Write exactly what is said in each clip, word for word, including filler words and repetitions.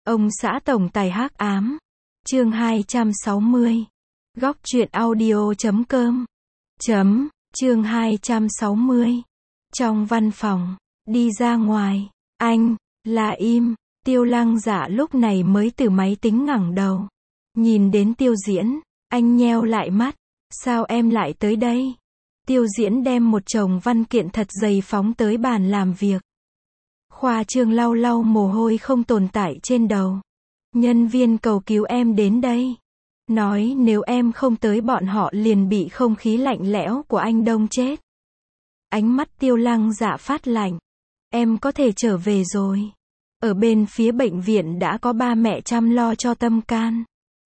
Ông xã tổng tài hắc ám. Chương hai trăm sáu mươi. Góc truyện audio chấm com. Chấm, chương hai trăm sáu mươi. Trong văn phòng, đi ra ngoài, anh, là im, Tiêu Lăng Dạ lúc này mới từ máy tính ngẩng đầu. Nhìn đến Tiêu Diễn, anh nheo lại mắt, sao em lại tới đây? Tiêu Diễn đem một chồng văn kiện thật dày phóng tới bàn làm việc. Khoa trương lau lau mồ hôi không tồn tại trên đầu. Nhân viên cầu cứu em đến đây. Nói nếu em không tới bọn họ liền bị không khí lạnh lẽo của anh đông chết. Ánh mắt Tiêu Lăng Dạ phát lạnh. Em có thể trở về rồi. Ở bên phía bệnh viện đã có ba mẹ chăm lo cho Tâm Can.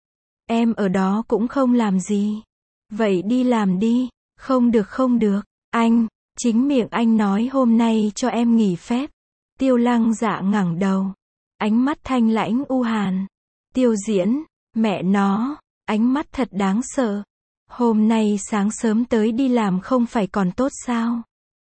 Em ở đó cũng không làm gì. Vậy đi làm đi. Không được không được. Anh, chính miệng anh nói hôm nay cho em nghỉ phép. Tiêu Lăng Dạ ngẩng đầu. Ánh mắt thanh lãnh u hàn. Tiêu Diễn, mẹ nó, ánh mắt thật đáng sợ. Hôm nay sáng sớm tới đi làm không phải còn tốt sao?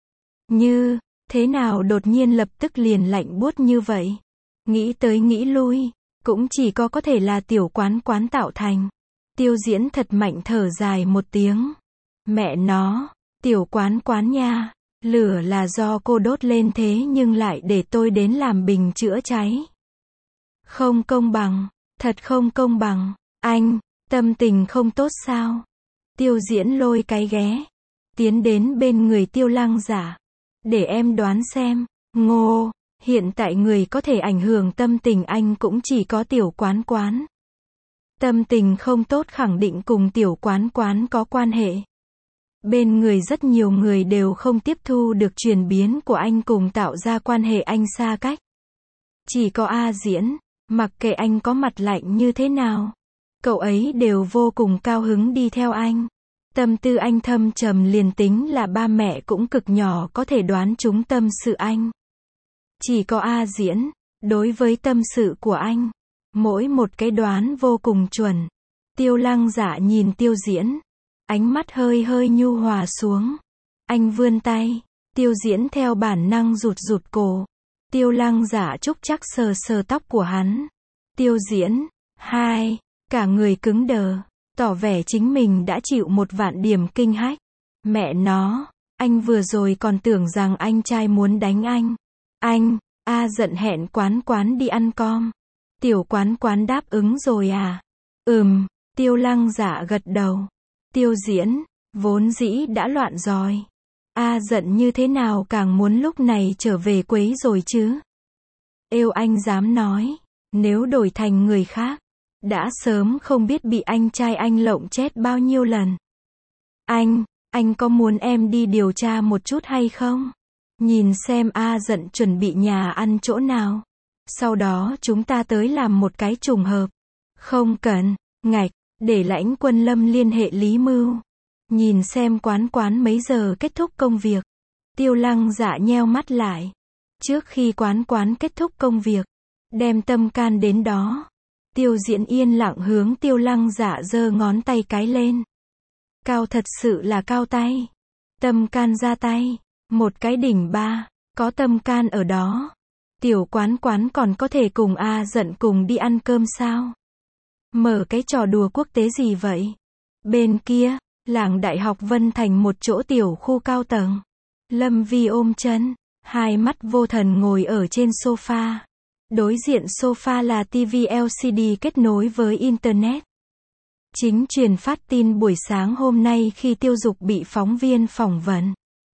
Như, thế nào đột nhiên lập tức liền lạnh buốt như vậy? Nghĩ tới nghĩ lui, cũng chỉ có có thể là tiểu quán quán tạo thành. Tiêu Diễn thật mạnh thở dài một tiếng. Mẹ nó, tiểu quán quán nha. Lửa là do cô đốt lên thế nhưng lại để tôi đến làm bình chữa cháy. Không công bằng, thật không công bằng. Anh, tâm tình không tốt sao? Tiêu Diễn lôi cái ghé, tiến đến bên người Tiêu Lăng Dạ. Để em đoán xem, ngô, hiện tại người có thể ảnh hưởng tâm tình anh cũng chỉ có tiểu quán quán. Tâm tình không tốt khẳng định cùng tiểu quán quán có quan hệ. Bên người rất nhiều người đều không tiếp thu được chuyển biến của anh cùng tạo ra quan hệ anh xa cách. Chỉ có A Diễn, mặc kệ anh có mặt lạnh như thế nào, cậu ấy đều vô cùng cao hứng đi theo anh. Tâm tư anh thâm trầm liền tính là ba mẹ cũng cực nhỏ có thể đoán trúng tâm sự anh. Chỉ có A Diễn, đối với tâm sự của anh, mỗi một cái đoán vô cùng chuẩn. Tiêu Lăng Dạ nhìn Tiêu Diễn. Ánh mắt hơi hơi nhu hòa xuống. Anh vươn tay. Tiêu Diễn theo bản năng rụt rụt cổ. Tiêu Lăng Dạ trúc chắc sờ sờ tóc của hắn. Tiêu Diễn, hai, cả người cứng đờ, tỏ vẻ chính mình đã chịu một vạn điểm kinh hách. Mẹ nó, anh vừa rồi còn tưởng rằng anh trai muốn đánh anh. Anh, A giận hẹn quán quán đi ăn com. Tiểu quán quán đáp ứng rồi à? Ừm, Tiêu Lăng Dạ gật đầu. Tiêu Diễn, vốn dĩ đã loạn rồi. A giận như thế nào càng muốn lúc này trở về quấy rồi chứ. Êu anh dám nói, nếu đổi thành người khác, đã sớm không biết bị anh trai anh lộng chết bao nhiêu lần. Anh, anh có muốn em đi điều tra một chút hay không? Nhìn xem A giận chuẩn bị nhà ăn chỗ nào. Sau đó chúng ta tới làm một cái trùng hợp. Không cần, ngạch. Để Lãnh Quân Lâm liên hệ Lý Mưu. Nhìn xem quán quán mấy giờ kết thúc công việc. Tiêu Lăng Dạ nheo mắt lại. Trước khi quán quán kết thúc công việc, đem Tâm Can đến đó. Tiêu Diễn yên lặng hướng Tiêu Lăng Dạ giơ ngón tay cái lên. Cao thật sự là cao tay. Tâm Can ra tay. Một cái đỉnh ba. Có Tâm Can ở đó. Tiểu quán quán còn có thể cùng A giận cùng đi ăn cơm sao? Mở cái trò đùa quốc tế gì vậy? Bên kia, làng Đại học Vân Thành một chỗ tiểu khu cao tầng. Lâm Vi ôm chân, hai mắt vô thần ngồi ở trên sofa. Đối diện sofa là ti vi lờ xê đê kết nối với Internet. Chính truyền phát tin buổi sáng hôm nay khi Tiêu Dục bị phóng viên phỏng vấn.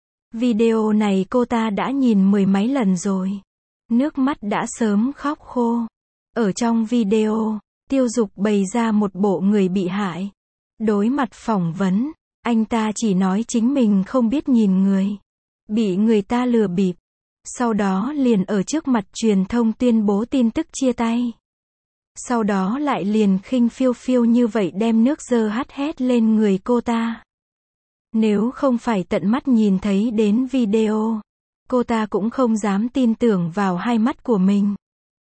Video này cô ta đã nhìn mười mấy lần rồi. Nước mắt đã sớm khóc khô. Ở trong video, Tiêu Dục bày ra một bộ người bị hại. Đối mặt phỏng vấn, anh ta chỉ nói chính mình không biết nhìn người. Bị người ta lừa bịp. Sau đó liền ở trước mặt truyền thông tuyên bố tin tức chia tay. Sau đó lại liền khinh phiêu phiêu như vậy đem nước dơ hắt hét lên người cô ta. Nếu không phải tận mắt nhìn thấy đến video, cô ta cũng không dám tin tưởng vào hai mắt của mình.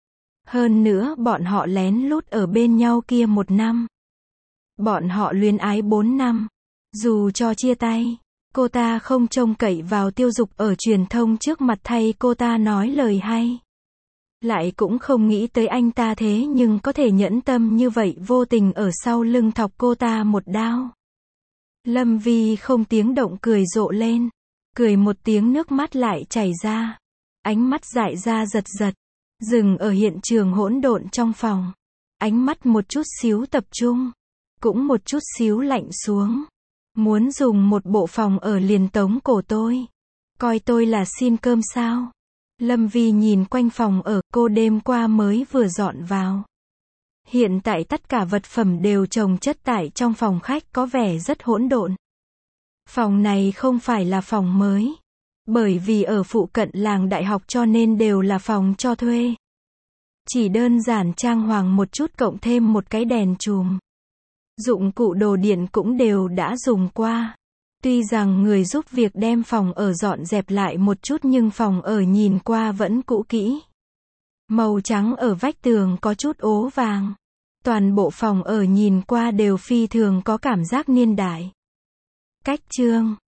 Hơn nữa bọn họ lén lút ở bên nhau kia một năm. Bọn họ luyến ái bốn năm. Dù cho chia tay, cô ta không trông cậy vào Tiêu Dục ở truyền thông trước mặt thay cô ta nói lời hay. Lại cũng không nghĩ tới anh ta thế nhưng có thể nhẫn tâm như vậy vô tình ở sau lưng thọc cô ta một đao. Lâm Vi không tiếng động cười rộ lên. Cười một tiếng nước mắt lại chảy ra. Ánh mắt dại ra giật giật. Dừng ở hiện trường hỗn độn trong phòng. Ánh mắt một chút xíu tập trung. Cũng một chút xíu lạnh xuống. Muốn dùng một bộ phòng ở liền tống cổ tôi. Coi tôi là xin cơm sao? Lâm Vi nhìn quanh phòng ở, cô đêm qua mới vừa dọn vào. Hiện tại tất cả vật phẩm đều chồng chất tại trong phòng khách có vẻ rất hỗn độn. Phòng này không phải là phòng mới. Bởi vì ở phụ cận làng đại học cho nên đều là phòng cho thuê. Chỉ đơn giản trang hoàng một chút cộng thêm một cái đèn chùm. Dụng cụ đồ điện cũng đều đã dùng qua. Tuy rằng người giúp việc đem phòng ở dọn dẹp lại một chút nhưng phòng ở nhìn qua vẫn cũ kỹ. Màu trắng ở vách tường có chút ố vàng. Toàn bộ phòng ở nhìn qua đều phi thường có cảm giác niên đại. Cách chương